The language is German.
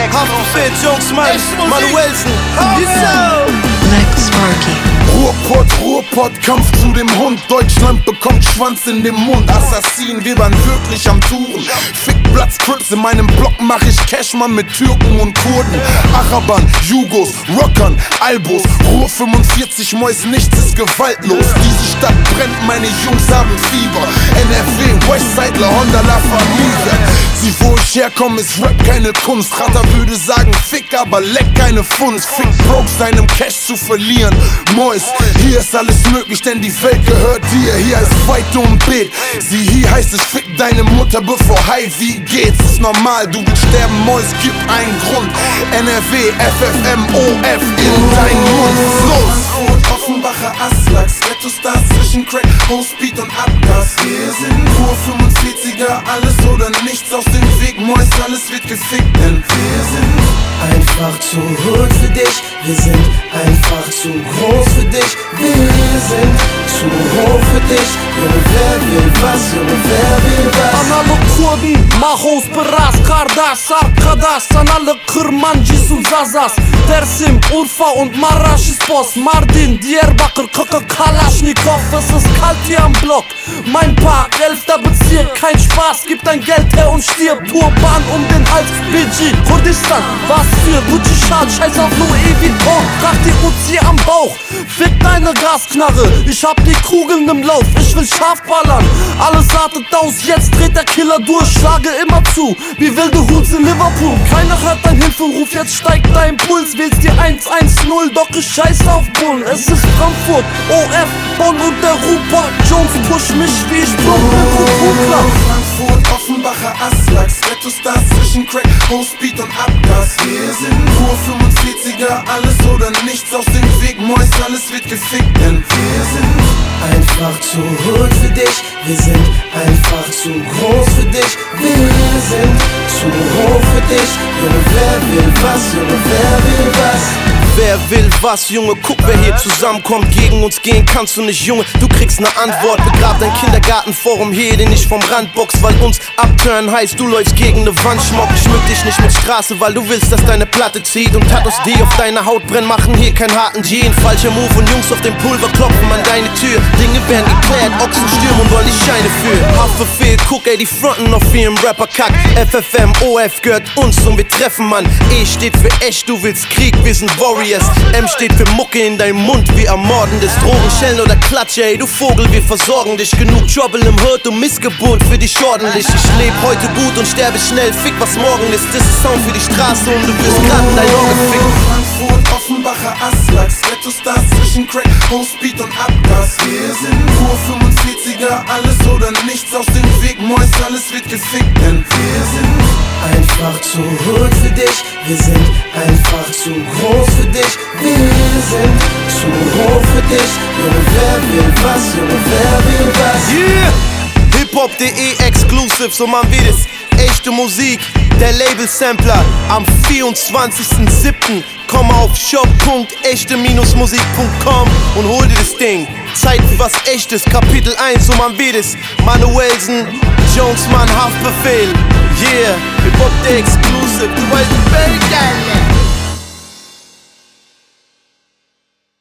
Haftbefehl, Jones, Manuelsen. Black Sparky. Ruhrpott, Kampf zu dem Hund. Deutschland bekommt Schwanz in den Mund. Assassin, wir waren wirklich am Touren. Fickplatz, Crips, in meinem Block mach ich Cashmann mit Türken und Kurden. Araban, Jugos, Rockern, Albos. Ruhr 45, Mois, nichts ist gewaltlos. Diese Stadt brennt, meine Jungs haben Fieber. NRW, Westsideler, Honda, La Familia. Sie, wo ich herkomme, ist Rap keine Kunst. Ratter würde sagen, Fick, aber leck keine Funst. Fick broke, seinem Cash zu verlieren. Mois, hier ist alles möglich, denn die Welt gehört dir. Hier ist Fight und Bet. Sie, hier heißt es Fick deine Mutter, bevor Hi, wie geht's? Ist normal, du willst sterben, Mois, gib einen Grund. NRW, FFM, OF in deinen Mund. Los! Offenbacher Aslaks, Ghetto-Stars zwischen Crack, Hostbeat und Abgas. Wir sind Ruhr 45er, alles oder nichts aus dem Weg. Mois, alles wird gefickt, denn wir sind einfach zu hood für dich, wir sind einfach zu groß für dich. Wir sind zu hoch für dich, Junge, wer will was, Junge, wer will was? An alle Kurden, Mahos, Beras, Kardas, Arkadas, an alle Kirmanjis und Zazas, Dersim, Urfa und Marasch ist Boss, Mardin, Diyarbakır, Kalaschnikow, es ist kalt hier am Block. Mein Park, 11. Bezirk, kein Spaß, gib dein Geld her und stirb. Turban um den Hals, BG, Kurdistan, was für Gucci-Schal, scheiß auf Louis Vuitton, trag die Uzi am Bauch, fick deine Gasknarre, ich hab die Kugeln im Lauf, ich will scharf ballern, alles artet aus, jetzt dreht der Killer durch, schlage immer zu, wie wilde Hoods in Liverpool, keiner hört dein Hilferuf, jetzt steigt dein Puls, wählst dir 110, doch ich scheiß auf Bullen, es ist Frankfurt, OF, Bonn und der Ruhrpott, Jones push mich wie ich plump mit klar. Frankfurt, Offenbacher Aslaks, Ghetto-Stars zwischen Crack, Hostbeat und Abgas. Wir sind Ruhr 45er, alles oder nichts aus dem Weg. Mois, alles wird gefickt, denn wir sind einfach zu hood für dich, wir sind einfach zu groß für dich. Wir sind zu hoch für dich, Junge, wer will was, Junge, wer will was? Wer will was, Junge, guck, wer hier zusammenkommt. Gegen uns gehen kannst du nicht, Junge, du kriegst ne Antwort. Begrab dein Kindergartenforum hier, den ich vom Rand box. Weil uns abturnen heißt, du läufst gegen ne Wand. Schmuck, schmück dich nicht mit Straße, weil du willst, dass deine Platte zieht. Und Tattoos, die auf deiner Haut brennen, machen hier keinen harten Jean. Falscher Move und Jungs auf dem Pulver klopfen an deine Tür. Dinge werden geklärt, Ochsen stürmen und wollen die Scheine für. Haftbefehl, guck, ey, die fronten auf ihrem Rapper-Kack. FFM, OF gehört uns und wir treffen, Mann. E steht für echt, du willst Krieg, wir sind Warriors. M steht für Mucke in deinem Mund, wir ermorden des Drogen, Schellen oder Klatsche, ey, du Vogel, wir versorgen dich. Genug Trouble im Hood und Missgeburt für dich ordentlich. Ich leb heute gut und sterbe schnell, fick was morgen ist. Das ist Sound für die Straße und du wirst grad in dein Ohr gefickt. Frankfurt, Offenbacher Aslaks, Ghetto-Stars zwischen Crack, Hostbeat und Abgas. Wir sind Ruhr 45er, alles oder nichts aus dem Weg. Mois, alles wird gefickt, denn wir sind einfach zu hood für dich, wir sind einfach zu groß für dich. Wir sind zu hoch für dich, Junge, wer will was, Junge, wer will was? Yeah! Hiphop.de Exclusive, so man wie das. Echte Musik, der Label-Sampler. Am 24.07. komm auf shop.echte-musik.com und hol dir das Ding. Zeit für was Echtes, Kapitel 1, so man wie das. Manuelsen, Jones, Haftbefehl. Yeah, Hiphop.de Exclusive, du weißt, wie geil.